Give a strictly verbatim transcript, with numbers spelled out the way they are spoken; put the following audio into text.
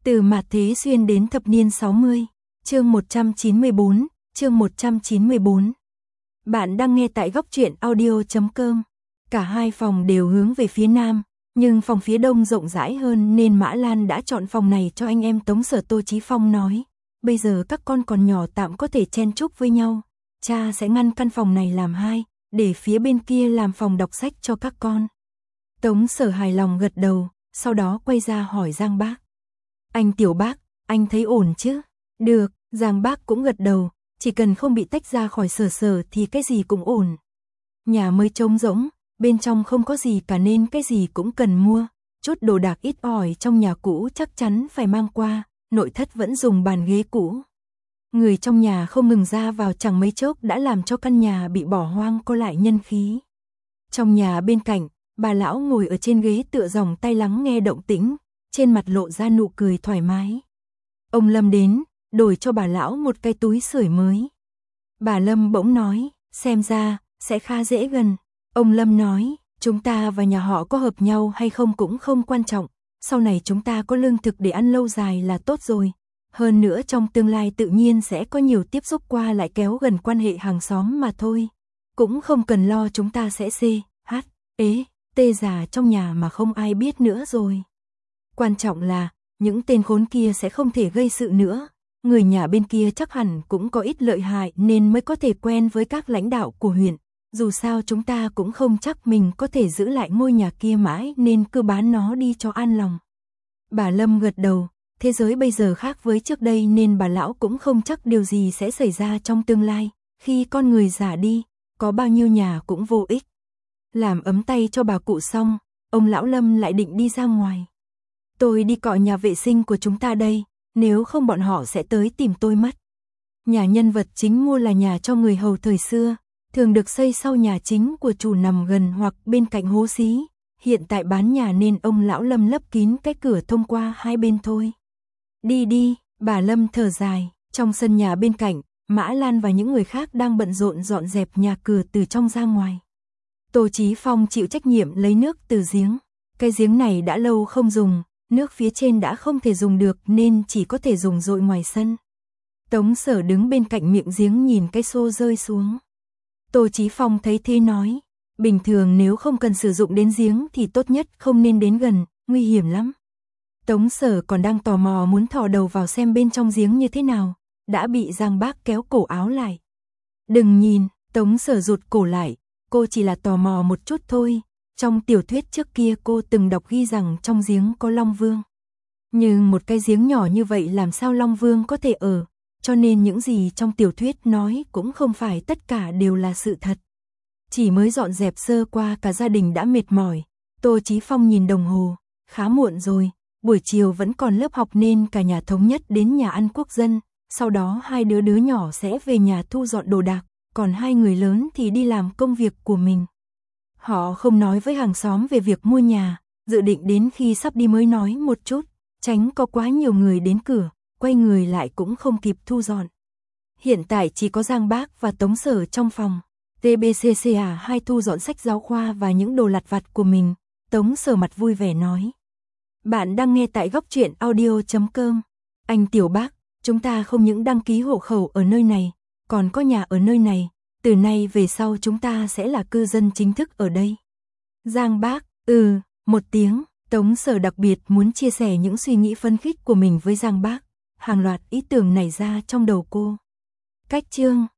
Từ mạt thế xuyên đến thập niên sáu mươi, chương một trăm chín mươi bốn, chương một trăm chín mươi bốn. Bạn đang nghe tại góc truyện audio chấm com. Cả hai phòng đều hướng về phía nam, nhưng phòng phía đông rộng rãi hơn nên Mã Lan đã chọn phòng này cho anh em Tống Sở. Tô Chí Phong nói, bây giờ các con còn nhỏ tạm có thể chen chúc với nhau, cha sẽ ngăn căn phòng này làm hai, để phía bên kia làm phòng đọc sách cho các con. Tống Sở hài lòng gật đầu, sau đó quay ra hỏi Giang Bác. Anh Tiểu Bác, anh thấy ổn chứ? Được, Giang Bác cũng gật đầu, chỉ cần không bị tách ra khỏi Sở Sở thì cái gì cũng ổn. Nhà mới trống rỗng, bên trong không có gì cả nên cái gì cũng cần mua, chút đồ đạc ít ỏi trong nhà cũ chắc chắn phải mang qua, nội thất vẫn dùng bàn ghế cũ. Người trong nhà không ngừng ra vào chẳng mấy chốc đã làm cho căn nhà bị bỏ hoang có lại nhân khí. Trong nhà bên cạnh, bà lão ngồi ở trên ghế tựa dòng tay lắng nghe động tĩnh, trên mặt lộ ra nụ cười thoải mái. Ông Lâm đến, đổi cho bà lão một cái túi sưởi mới. Bà Lâm bỗng nói, xem ra, sẽ khá dễ gần. Ông Lâm nói, chúng ta và nhà họ có hợp nhau hay không cũng không quan trọng, sau này chúng ta có lương thực để ăn lâu dài là tốt rồi. Hơn nữa trong tương lai tự nhiên sẽ có nhiều tiếp xúc qua lại kéo gần quan hệ hàng xóm mà thôi. Cũng không cần lo chúng ta sẽ xê, hát, ế, tê già trong nhà mà không ai biết nữa rồi. Quan trọng là, những tên khốn kia sẽ không thể gây sự nữa. Người nhà bên kia chắc hẳn cũng có ít lợi hại nên mới có thể quen với các lãnh đạo của huyện. Dù sao chúng ta cũng không chắc mình có thể giữ lại ngôi nhà kia mãi nên cứ bán nó đi cho an lòng. Bà Lâm gật đầu, thế giới bây giờ khác với trước đây nên bà lão cũng không chắc điều gì sẽ xảy ra trong tương lai. Khi con người già đi, có bao nhiêu nhà cũng vô ích. Làm ấm tay cho bà cụ xong, ông lão Lâm lại định đi ra ngoài. Tôi đi cọ nhà vệ sinh của chúng ta đây, nếu không bọn họ sẽ tới tìm tôi mất. Nhà nhân vật chính mua là nhà cho người hầu thời xưa, thường được xây sau nhà chính của chủ nằm gần hoặc bên cạnh hố xí. Hiện tại bán nhà nên ông lão Lâm lấp kín cái cửa thông qua hai bên thôi. Đi đi, bà Lâm thở dài, trong sân nhà bên cạnh, Mã Lan và những người khác đang bận rộn dọn dẹp nhà cửa từ trong ra ngoài. Tô Chí Phong chịu trách nhiệm lấy nước từ giếng. Cái giếng này đã lâu không dùng, nước phía trên đã không thể dùng được nên chỉ có thể dùng dội ngoài sân. Tống Sở đứng bên cạnh miệng giếng nhìn cái xô rơi xuống. Tô Chí Phong thấy thế nói, bình thường nếu không cần sử dụng đến giếng thì tốt nhất không nên đến gần, nguy hiểm lắm. Tống Sở còn đang tò mò muốn thò đầu vào xem bên trong giếng như thế nào, đã bị Giang Bác kéo cổ áo lại. Đừng nhìn, Tống Sở rụt cổ lại, cô chỉ là tò mò một chút thôi. Trong tiểu thuyết trước kia cô từng đọc ghi rằng trong giếng có Long Vương. Nhưng một cái giếng nhỏ như vậy làm sao Long Vương có thể ở, cho nên những gì trong tiểu thuyết nói cũng không phải tất cả đều là sự thật. Chỉ mới dọn dẹp sơ qua cả gia đình đã mệt mỏi, Tô Chí Phong nhìn đồng hồ, khá muộn rồi, buổi chiều vẫn còn lớp học nên cả nhà thống nhất đến nhà ăn quốc dân, sau đó hai đứa đứa nhỏ sẽ về nhà thu dọn đồ đạc, còn hai người lớn thì đi làm công việc của mình. Họ không nói với hàng xóm về việc mua nhà, dự định đến khi sắp đi mới nói một chút, tránh có quá nhiều người đến cửa, quay người lại cũng không kịp thu dọn. Hiện tại chỉ có Giang Bác và Tống Sở trong phòng, tê bê xê xê à hai thu dọn sách giáo khoa và những đồ lặt vặt của mình. Tống Sở mặt vui vẻ nói. Bạn đang nghe tại góc truyện audio chấm com. Anh Tiểu Bác, chúng ta không những đăng ký hộ khẩu ở nơi này, còn có nhà ở nơi này. Từ nay về sau chúng ta sẽ là cư dân chính thức ở đây. Giang Bác, ừ, một tiếng. Tống Sở đặc biệt muốn chia sẻ những suy nghĩ phấn khích của mình với Giang Bác. Hàng loạt ý tưởng nảy ra trong đầu cô. Cách chương